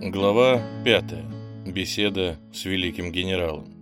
Глава 5. Беседа с великим генералом.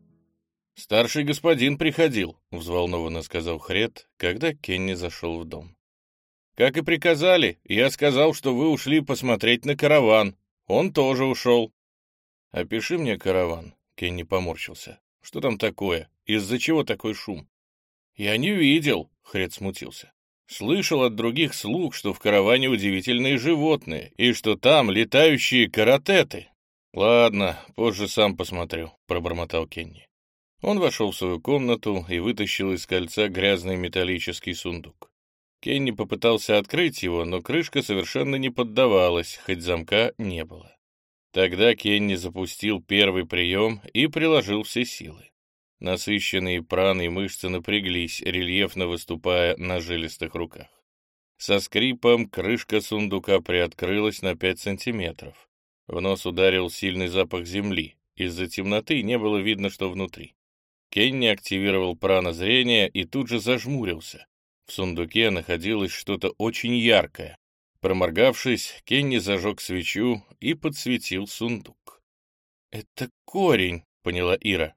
«Старший господин приходил», — взволнованно сказал Хрет, когда Кенни зашел в дом. «Как и приказали, я сказал, что вы ушли посмотреть на караван. Он тоже ушел». «Опиши мне караван», — Кенни поморщился. «Что там такое? Из-за чего такой шум?» «Я не видел», — Хрет смутился. «Слышал от других слуг, что в караване удивительные животные, и что там летающие каратеты». «Ладно, позже сам посмотрю», — пробормотал Кенни. Он вошел в свою комнату и вытащил из кольца грязный металлический сундук. Кенни попытался открыть его, но крышка совершенно не поддавалась, хоть замка не было. Тогда Кенни запустил первый прием и приложил все силы. Насыщенные праной мышцы напряглись, рельефно выступая на жилистых руках. Со скрипом крышка сундука приоткрылась на 5 сантиметров. В нос ударил сильный запах земли. Из-за темноты не было видно, что внутри. Кенни активировал пранозрение и тут же зажмурился. В сундуке находилось что-то очень яркое. Проморгавшись, Кенни зажег свечу и подсветил сундук. «Это корень», — поняла Ира.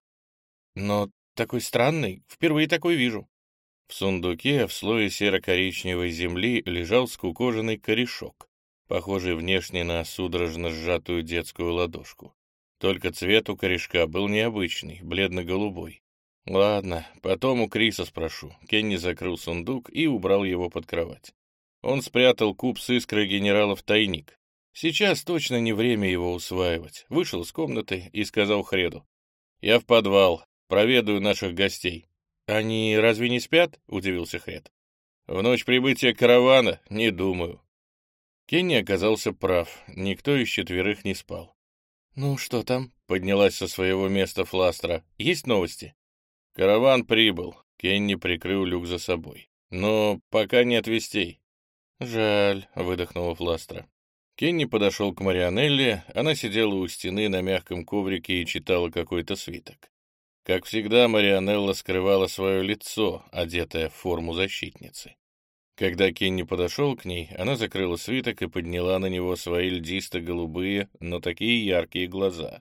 «Но такой странный, впервые такой вижу». В сундуке в слое серо-коричневой земли лежал скукоженный корешок, похожий внешне на судорожно сжатую детскую ладошку. Только цвет у корешка был необычный, бледно-голубой. «Ладно, потом у Криса спрошу». Кенни закрыл сундук и убрал его под кровать. Он спрятал куб с искрой генерала в тайник. Сейчас точно не время его усваивать. Вышел из комнаты и сказал Хреду: «Я в подвал. Проведаю наших гостей». «Они разве не спят?» — удивился Хрет. «В ночь прибытия каравана? Не думаю». Кенни оказался прав. Никто из четверых не спал. «Ну, что там?» — поднялась со своего места Фластра. «Есть новости?» «Караван прибыл». Кенни прикрыл люк за собой. «Но пока нет вестей». «Жаль», — выдохнула Фластра. Кенни подошел к Марианелле. Она сидела у стены на мягком коврике и читала какой-то свиток. Как всегда, Марианелла скрывала свое лицо, одетая в форму защитницы. Когда Кенни подошел к ней, она закрыла свиток и подняла на него свои льдисто-голубые, но такие яркие глаза.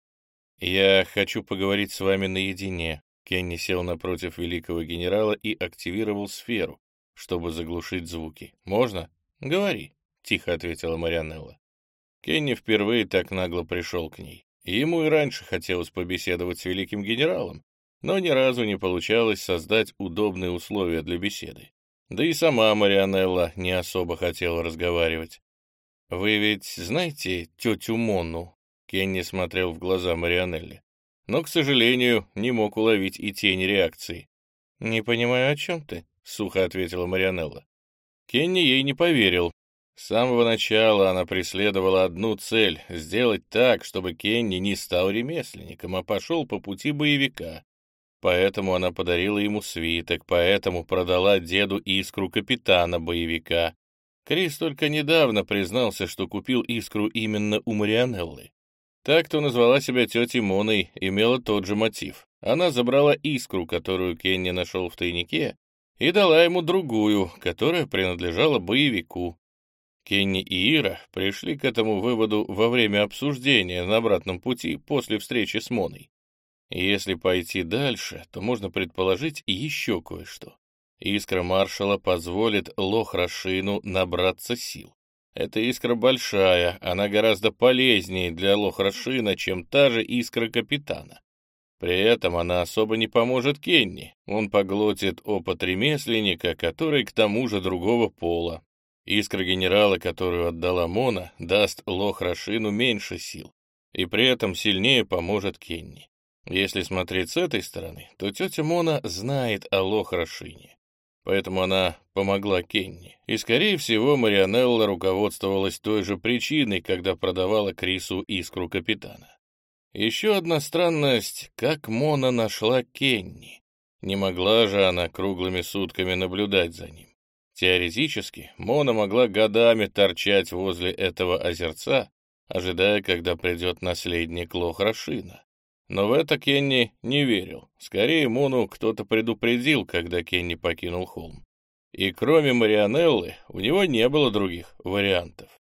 «Я хочу поговорить с вами наедине». Кенни сел напротив великого генерала и активировал сферу, чтобы заглушить звуки. «Можно?» «Говори», — тихо ответила Марианелла. Кенни впервые так нагло пришел к ней. Ему и раньше хотелось побеседовать с великим генералом, но ни разу не получалось создать удобные условия для беседы. Да и сама Марианелла не особо хотела разговаривать. «Вы ведь знаете тетю Монну?» Кенни смотрел в глаза Марианелле, но, к сожалению, не мог уловить и тень реакции. «Не понимаю, о чем ты?» — сухо ответила Марианелла. Кенни ей не поверил. С самого начала она преследовала одну цель — сделать так, чтобы Кенни не стал ремесленником, а пошел по пути боевика. Поэтому она подарила ему свиток, поэтому продала деду искру капитана-боевика. Крис только недавно признался, что купил искру именно у Марианеллы. Так, кто назвала себя тетей Моной, имела тот же мотив. Она забрала искру, которую Кенни нашел в тайнике, и дала ему другую, которая принадлежала боевику. Кенни и Ира пришли к этому выводу во время обсуждения на обратном пути после встречи с Моной. И если пойти дальше, то можно предположить еще кое-что. Искра маршала позволит Лох-Рашину набраться сил. Эта искра большая, она гораздо полезнее для Лох-Рашина, чем та же искра капитана. При этом она особо не поможет Кенни. Он поглотит опыт ремесленника, который к тому же другого пола. Искра генерала, которую отдала Мона, даст Лох-Рашину меньше сил, и при этом сильнее поможет Кенни. Если смотреть с этой стороны, то тетя Мона знает о Лох-Рашине, поэтому она помогла Кенни. И, скорее всего, Марианелла руководствовалась той же причиной, когда продавала Крису искру капитана. Еще одна странность — как Мона нашла Кенни. Не могла же она круглыми сутками наблюдать за ним. Теоретически, Мона могла годами торчать возле этого озерца, ожидая, когда придет наследник Лох-Рашина. Но в это Кенни не верил. Скорее, Мону кто-то предупредил, когда Кенни покинул холм. И кроме Марианеллы, у него не было других вариантов.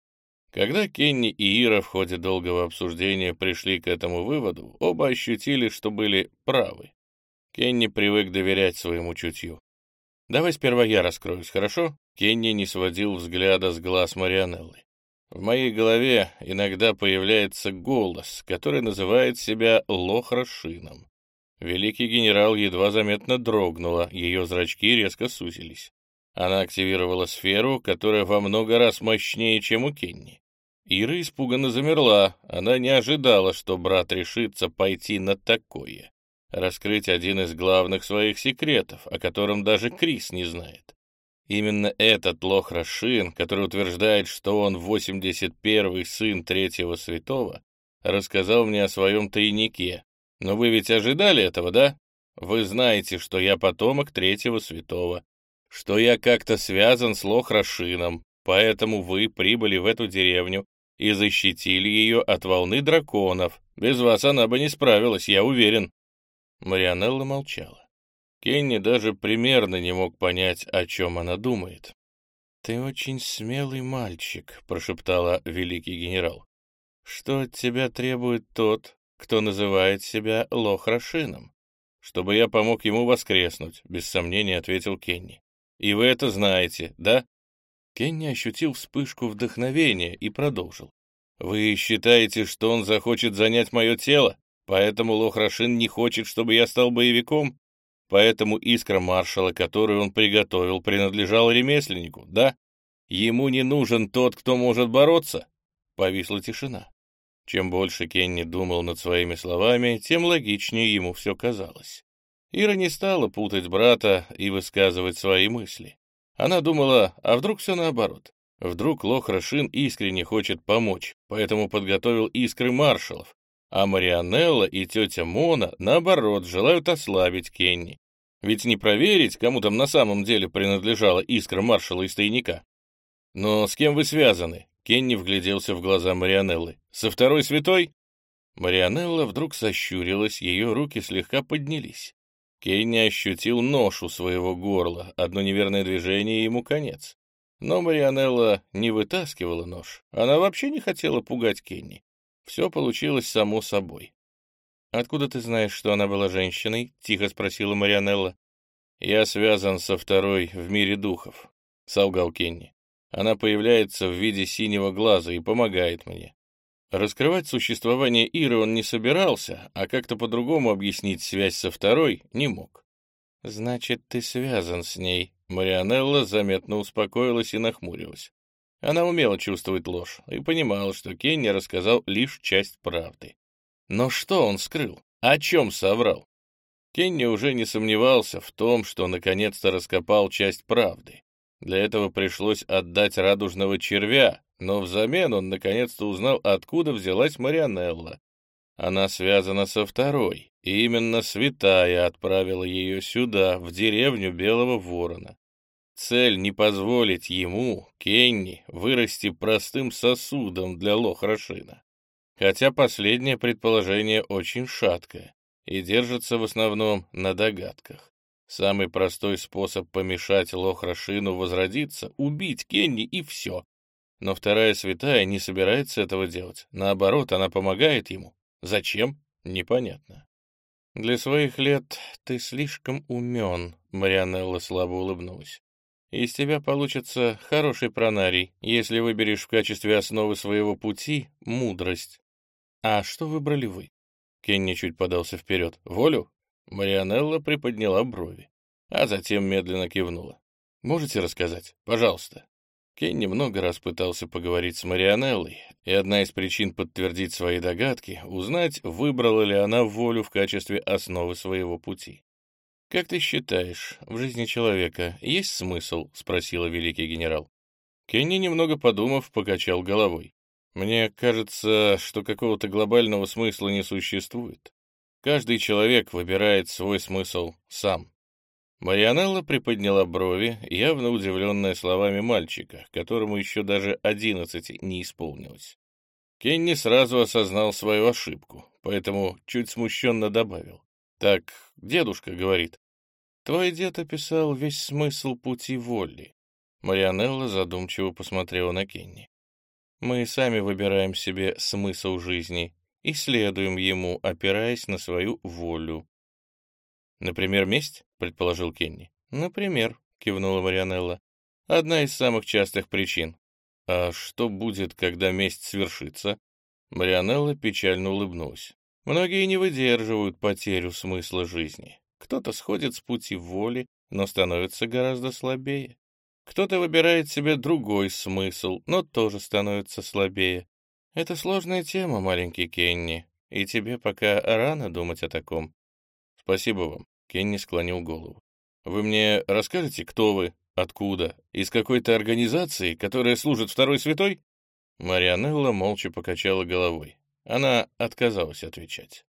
Когда Кенни и Ира в ходе долгого обсуждения пришли к этому выводу, оба ощутили, что были правы. Кенни привык доверять своему чутью. «Давай сперва я раскроюсь, хорошо?» Кенни не сводил взгляда с глаз Марианеллы. «В моей голове иногда появляется голос, который называет себя Лохрашином». Великий генерал едва заметно дрогнула, ее зрачки резко сузились. Она активировала сферу, которая во много раз мощнее, чем у Кенни. Ира испуганно замерла, она не ожидала, что брат решится пойти на такое. Раскрыть один из главных своих секретов, о котором даже Крис не знает. Именно этот Лохрашин, который утверждает, что он 81-й сын Третьего Святого, рассказал мне о своем тайнике. Но вы ведь ожидали этого, да? Вы знаете, что я потомок Третьего Святого, что я как-то связан с Лохрашином, поэтому вы прибыли в эту деревню и защитили ее от волны драконов. Без вас она бы не справилась, я уверен». Марианелла молчала. Кенни даже примерно не мог понять, о чем она думает. «Ты очень смелый мальчик», — прошептала великий генерал. «Что от тебя требует тот, кто называет себя Лохрашином?» «Чтобы я помог ему воскреснуть», — без сомнения ответил Кенни. «И вы это знаете, да?» Кенни ощутил вспышку вдохновения и продолжил. «Вы считаете, что он захочет занять мое тело? Поэтому Лохрашин не хочет, чтобы я стал боевиком? Поэтому искра маршала, которую он приготовил, принадлежала ремесленнику, да? Ему не нужен тот, кто может бороться?» Повисла тишина. Чем больше Кенни думал над своими словами, тем логичнее ему все казалось. Ира не стала путать брата и высказывать свои мысли. Она думала, а вдруг все наоборот? Вдруг Лохрашин искренне хочет помочь, поэтому подготовил искры маршалов, а Марианелла и тетя Мона, наоборот, желают ослабить Кенни. Ведь не проверить, кому там на самом деле принадлежала искра маршала из тайника. «Но с кем вы связаны?» Кенни вгляделся в глаза Марианеллы. «Со Второй Святой?» Марианелла вдруг сощурилась, ее руки слегка поднялись. Кенни ощутил нож у своего горла, одно неверное движение, и ему конец. Но Марианелла не вытаскивала нож, она вообще не хотела пугать Кенни. Все получилось само собой. «Откуда ты знаешь, что она была женщиной?» — тихо спросила Марианелла. «Я связан со Второй в мире духов», — солгал Кенни. «Она появляется в виде синего глаза и помогает мне». Раскрывать существование Иры он не собирался, а как-то по-другому объяснить связь со Второй не мог. «Значит, ты связан с ней». Марианелла заметно успокоилась и нахмурилась. Она умела чувствовать ложь и понимала, что Кенни рассказал лишь часть правды. Но что он скрыл? О чем соврал? Кенни уже не сомневался в том, что наконец-то раскопал часть правды. Для этого пришлось отдать радужного червя, но взамен он наконец-то узнал, откуда взялась Марианелла. Она связана со Второй, и именно Святая отправила ее сюда, в деревню Белого Ворона. Цель — не позволить ему, Кенни, вырасти простым сосудом для Лохрашина. Хотя последнее предположение очень шаткое и держится в основном на догадках. Самый простой способ помешать Лохрашину возродиться — убить Кенни и все. Но Вторая Святая не собирается этого делать. Наоборот, она помогает ему. Зачем? Непонятно. «Для своих лет ты слишком умен», — Марианелла слабо улыбнулась. «Из тебя получится хороший пронарий, если выберешь в качестве основы своего пути мудрость». «А что выбрали вы?» Кенни чуть подался вперед. «Волю?» Марианелла приподняла брови, а затем медленно кивнула. «Можете рассказать? Пожалуйста». Кенни много раз пытался поговорить с Марианеллой, и одна из причин подтвердить свои догадки — узнать, выбрала ли она волю в качестве основы своего пути. «Как ты считаешь, в жизни человека есть смысл?» — спросила великий генерал. Кенни, немного подумав, покачал головой. «Мне кажется, что какого-то глобального смысла не существует. Каждый человек выбирает свой смысл сам». Марианелла приподняла брови, явно удивленная словами мальчика, которому еще даже 11 не исполнилось. Кенни сразу осознал свою ошибку, поэтому чуть смущенно добавил. «Так дедушка говорит». «Твой дед описал весь смысл пути воли». Марианелла задумчиво посмотрела на Кенни. Мы сами выбираем себе смысл жизни и следуем ему, опираясь на свою волю. «Например, месть?» — предположил Кенни. «Например», — кивнула Марианелла, — «одна из самых частых причин». «А что будет, когда месть свершится?» Марианелла печально улыбнулась. «Многие не выдерживают потерю смысла жизни. Кто-то сходит с пути воли, но становится гораздо слабее. Кто-то выбирает себе другой смысл, но тоже становится слабее. Это сложная тема, маленький Кенни, и тебе пока рано думать о таком». «Спасибо вам», — Кенни склонил голову. «Вы мне расскажете, кто вы, откуда, из какой-то организации, которая служит Второй Святой?» Марианелла молча покачала головой. Она отказалась отвечать.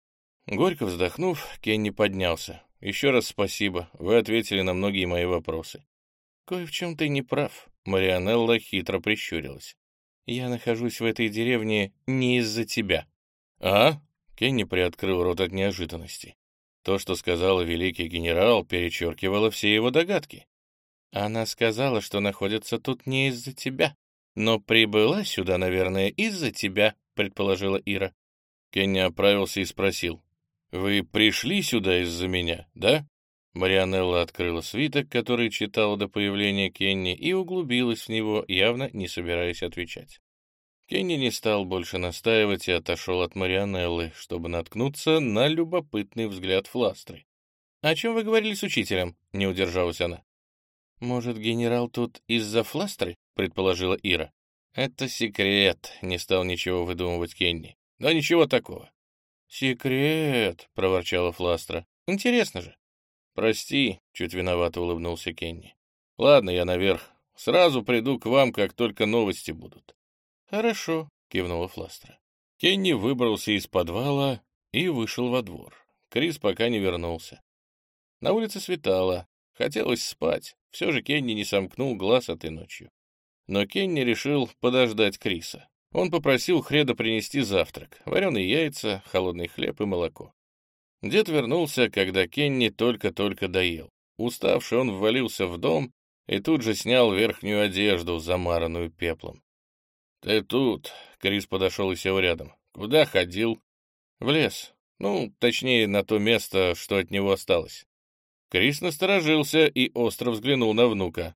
Горько вздохнув, Кенни поднялся. «Еще раз спасибо, вы ответили на многие мои вопросы». «Кое в чем ты не прав», — Марианелла хитро прищурилась. «Я нахожусь в этой деревне не из-за тебя». «А?» — Кенни приоткрыл рот от неожиданности. То, что сказала великий генерал, перечеркивало все его догадки. «Она сказала, что находится тут не из-за тебя, но прибыла сюда, наверное, из-за тебя», — предположила Ира. Кенни оправился и спросил. «Вы пришли сюда из-за меня, да?» Марианелла открыла свиток, который читала до появления Кенни, и углубилась в него, явно не собираясь отвечать. Кенни не стал больше настаивать и отошел от Марианеллы, чтобы наткнуться на любопытный взгляд Фластры. «О чем вы говорили с учителем?» — не удержалась она. «Может, генерал тут из-за Фластры?» — предположила Ира. «Это секрет», — не стал ничего выдумывать Кенни. «Да ничего такого». «Секрет», — проворчала Фластра. «Интересно же». «Прости», — чуть виновато улыбнулся Кенни. «Ладно, я наверх. Сразу приду к вам, как только новости будут». «Хорошо», — кивнула Фластра. Кенни выбрался из подвала и вышел во двор. Крис пока не вернулся. На улице светало. Хотелось спать. Все же Кенни не сомкнул глаз этой ночью. Но Кенни решил подождать Криса. Он попросил Хреда принести завтрак: вареные яйца, холодный хлеб и молоко. Дед вернулся, когда Кенни только-только доел. Уставший, он ввалился в дом и тут же снял верхнюю одежду, замаранную пеплом. «Ты тут?» — Крис подошел и сел рядом. «Куда ходил?» «В лес. Ну, точнее, на то место, что от него осталось». Крис насторожился и остро взглянул на внука.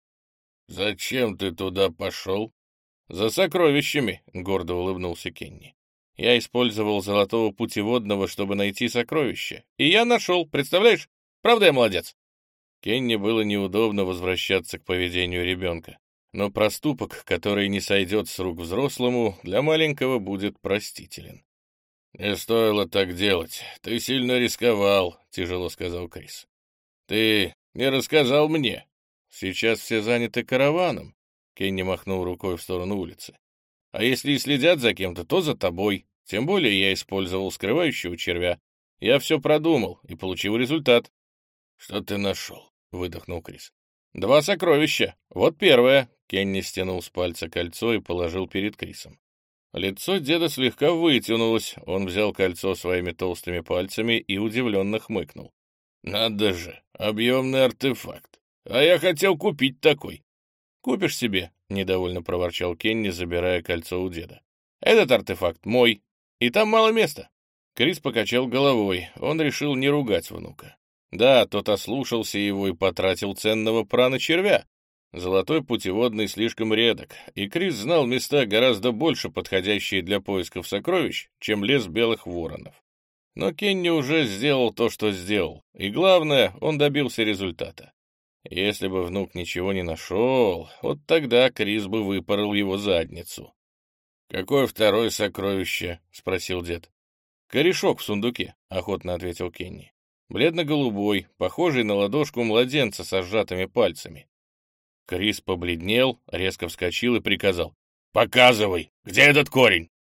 «Зачем ты туда пошел?» «За сокровищами», — гордо улыбнулся Кенни. «Я использовал золотого путеводного, чтобы найти сокровище. И я нашел, представляешь? Правда я молодец?» Кенни было неудобно возвращаться к поведению ребенка. Но проступок, который не сойдет с рук взрослому, для маленького будет простителен. «Не стоило так делать. Ты сильно рисковал», — тяжело сказал Крис. «Ты не рассказал мне. Сейчас все заняты караваном», — Кенни махнул рукой в сторону улицы. «А если и следят за кем-то, то за тобой. Тем более я использовал скрывающего червя. Я все продумал и получил результат». «Что ты нашел?» — выдохнул Крис. «2 сокровища. Вот первое». Кенни стянул с пальца кольцо и положил перед Крисом. Лицо деда слегка вытянулось. Он взял кольцо своими толстыми пальцами и удивленно хмыкнул. «Надо же, объемный артефакт. А я хотел купить такой». «Купишь себе», — недовольно проворчал Кенни, забирая кольцо у деда. «Этот артефакт мой, и там мало места». Крис покачал головой. Он решил не ругать внука. Да, тот ослушался его и потратил ценного прана-червя. Золотой путеводный слишком редок, и Крис знал места гораздо больше подходящие для поисков сокровищ, чем лес белых воронов. Но Кенни уже сделал то, что сделал, и главное, он добился результата. Если бы внук ничего не нашел, вот тогда Крис бы выпорол его задницу. «Какое второе сокровище?» — спросил дед. «Корешок в сундуке», — охотно ответил Кенни. «Бледно-голубой, похожий на ладошку младенца со сжатыми пальцами». Крис побледнел, резко вскочил и приказал. «Показывай, где этот корень?»